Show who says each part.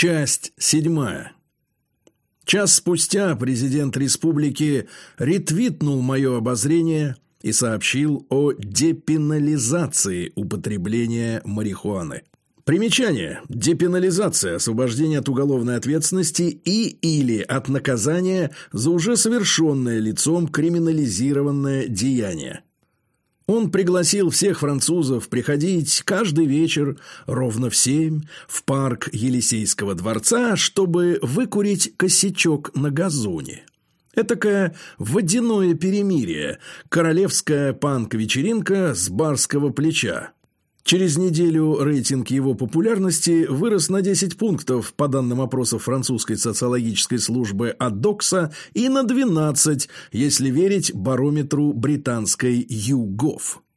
Speaker 1: Часть 7. Час спустя президент республики ретвитнул мое обозрение и сообщил о депенализации употребления марихуаны. Примечание. Депенализация – освобождение от уголовной ответственности или от наказания за уже совершенное лицом криминализированное деяние. Он пригласил всех французов приходить каждый вечер ровно в 7 в парк Елисейского дворца, чтобы выкурить косячок на газоне. Этакое водяное перемирие, королевская панк-вечеринка с барского плеча. Через неделю рейтинг его популярности вырос на 10 пунктов, по данным опросов французской социологической службы Адокса, и на 12, если верить барометру британской YouGov.